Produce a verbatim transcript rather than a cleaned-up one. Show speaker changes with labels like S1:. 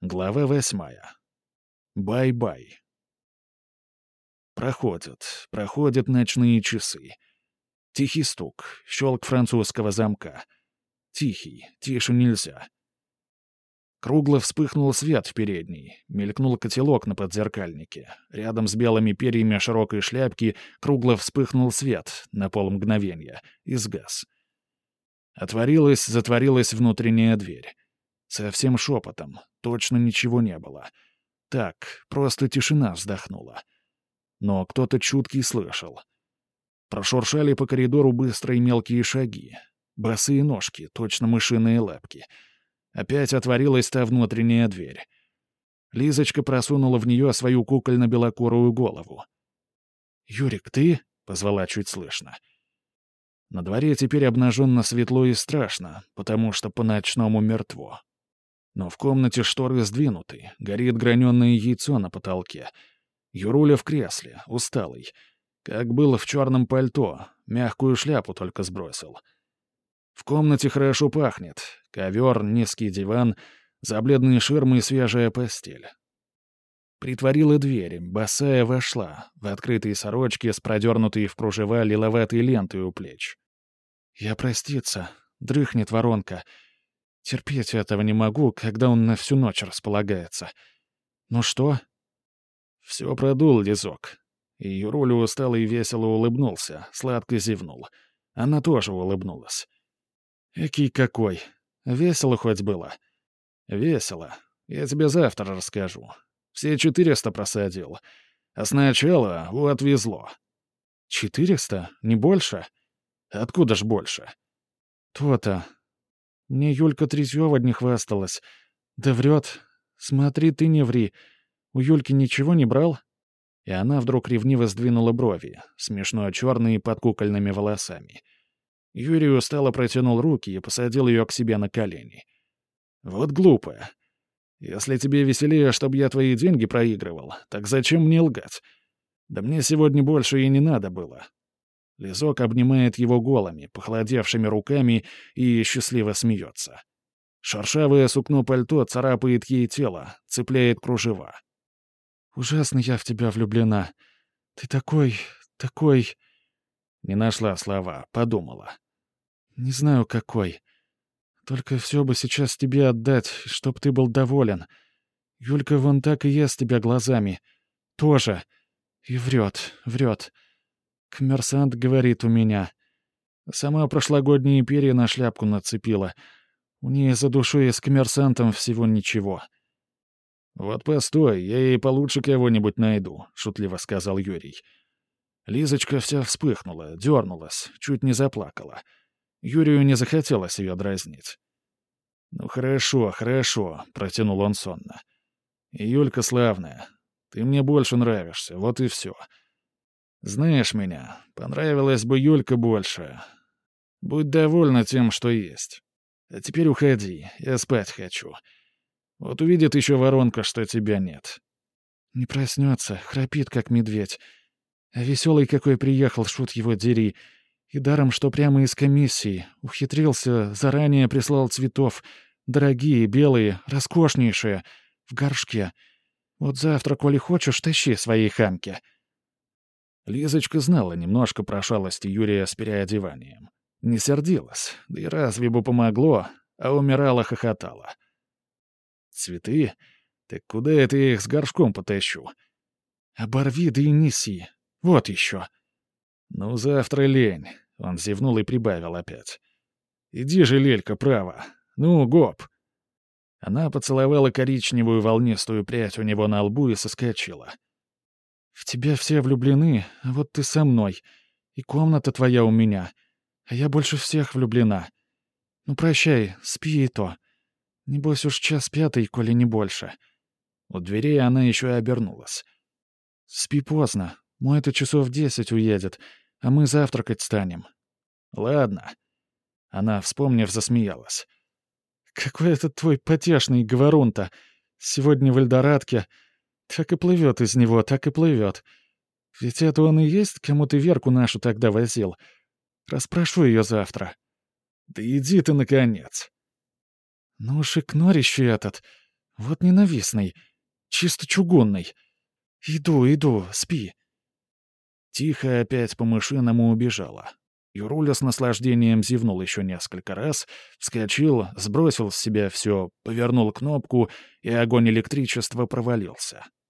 S1: Глава восьмая. Бай-бай. Проходят, проходят ночные часы. Тихий стук, щелк французского замка. Тихий, тише нельзя. Кругло вспыхнул свет в передней, мелькнул котелок на подзеркальнике. Рядом с белыми перьями широкой шляпки кругло вспыхнул свет на полмгновения и сгас. Отворилась, затворилась внутренняя дверь. Совсем шепотом, точно ничего не было. Так, просто тишина вздохнула. Но кто-то чуткий слышал. Прошуршали по коридору быстрые мелкие шаги. Босые ножки, точно мышиные лапки. Опять отворилась та внутренняя дверь. Лизочка просунула в нее свою кукольно-белокурую голову. «Юрик, ты?» — позвала чуть слышно. На дворе теперь обнаженно светло и страшно, потому что по-ночному мертво. Но в комнате шторы сдвинуты, горит граненое яйцо на потолке. Юруля в кресле, усталый. Как было в черном пальто, мягкую шляпу только сбросил. В комнате хорошо пахнет. Ковер, низкий диван, за бледной ширмой свежая постель. Притворила дверь, босая вошла, в открытой сорочке с продернутой в кружева лиловатой лентой у плеч. «Я проститься, дрыхнет воронка. Терпеть этого не могу, когда он на всю ночь располагается. Ну что?» Все продул лизок. И Юруля устало и весело улыбнулся, сладко зевнул. Она тоже улыбнулась. «Экий какой! Весело хоть было?» «Весело. Я тебе завтра расскажу. Все четыреста просадил. А сначала вот везло». «Четыреста? Не больше?» «Откуда ж больше?» «То-то. Мне Юлька Третьева не хвасталась. Да врет. Смотри, ты не ври. У Юльки ничего не брал?» И она вдруг ревниво сдвинула брови, смешно черные под кукольными волосами. Юрий устало протянул руки и посадил ее к себе на колени. «Вот глупая. Если тебе веселее, чтобы я твои деньги проигрывал, так зачем мне лгать? Да мне сегодня больше и не надо было». Лизок обнимает его голыми, похолодевшими руками и счастливо смеется. Шершавое сукно пальто царапает ей тело, цепляет кружева. «Ужасно я в тебя влюблена. Ты такой... такой...» Не нашла слова, подумала. «Не знаю, какой. Только все бы сейчас тебе отдать, чтоб ты был доволен. Юлька вон так и ест тебя глазами. Тоже. И врет, врет. Коммерсант говорит у меня. Сама прошлогодние перья на шляпку нацепила. У нее за душой с коммерсантом всего ничего». «Вот постой, я ей получше кого-нибудь найду», — шутливо сказал Юрий. Лизочка вся вспыхнула, дернулась, чуть не заплакала. Юрию не захотелось ее дразнить. «Ну хорошо, хорошо», — протянул он сонно. «И Юлька славная. Ты мне больше нравишься, вот и все. Знаешь меня, понравилась бы Юлька больше. Будь довольна тем, что есть. А теперь уходи, я спать хочу. Вот увидит еще воронка, что тебя нет». «Не проснется, храпит, как медведь. А веселый какой приехал, шут его дери. И даром, что прямо из комиссии. Ухитрился, заранее прислал цветов. Дорогие, белые, роскошнейшие. В горшке. Вот завтра, коли хочешь, тащи свои хамки». Лизочка знала немножко про шалости Юрия с переодеванием. Не сердилась, да и разве бы помогло, а умирала, хохотала. «Цветы? Так куда это я их с горшком потащу?» «Оборви, да и неси. Вот еще». «Ну, завтра лень», — он зевнул и прибавил опять. «Иди же, Лелька, право. Ну, гоп». Она поцеловала коричневую волнистую прядь у него на лбу и соскочила. «В тебя все влюблены, а вот ты со мной. И комната твоя у меня. А я больше всех влюблена. Ну, прощай, спи и то. Небось уж час пятый, коли не больше». У дверей она еще и обернулась. «Спи поздно. Мой-то часов десять уедет, а мы завтракать станем». «Ладно». Она, вспомнив, засмеялась. «Какой этот твой потешный говорун-то. Сегодня в Эльдорадке. Так и плывет из него, так и плывет. Ведь это он и есть, кому ты Верку нашу тогда возил. Расспрошу ее завтра». «Да иди ты, наконец». «Ну уж и кнорище этот. Вот ненавистный. Чисто чугунный. Иду, иду, спи. Тихо опять по-мышиному убежала. Юруля с наслаждением зевнул еще несколько раз, вскочил, сбросил с себя все, повернул кнопку, и огонь электричества провалился.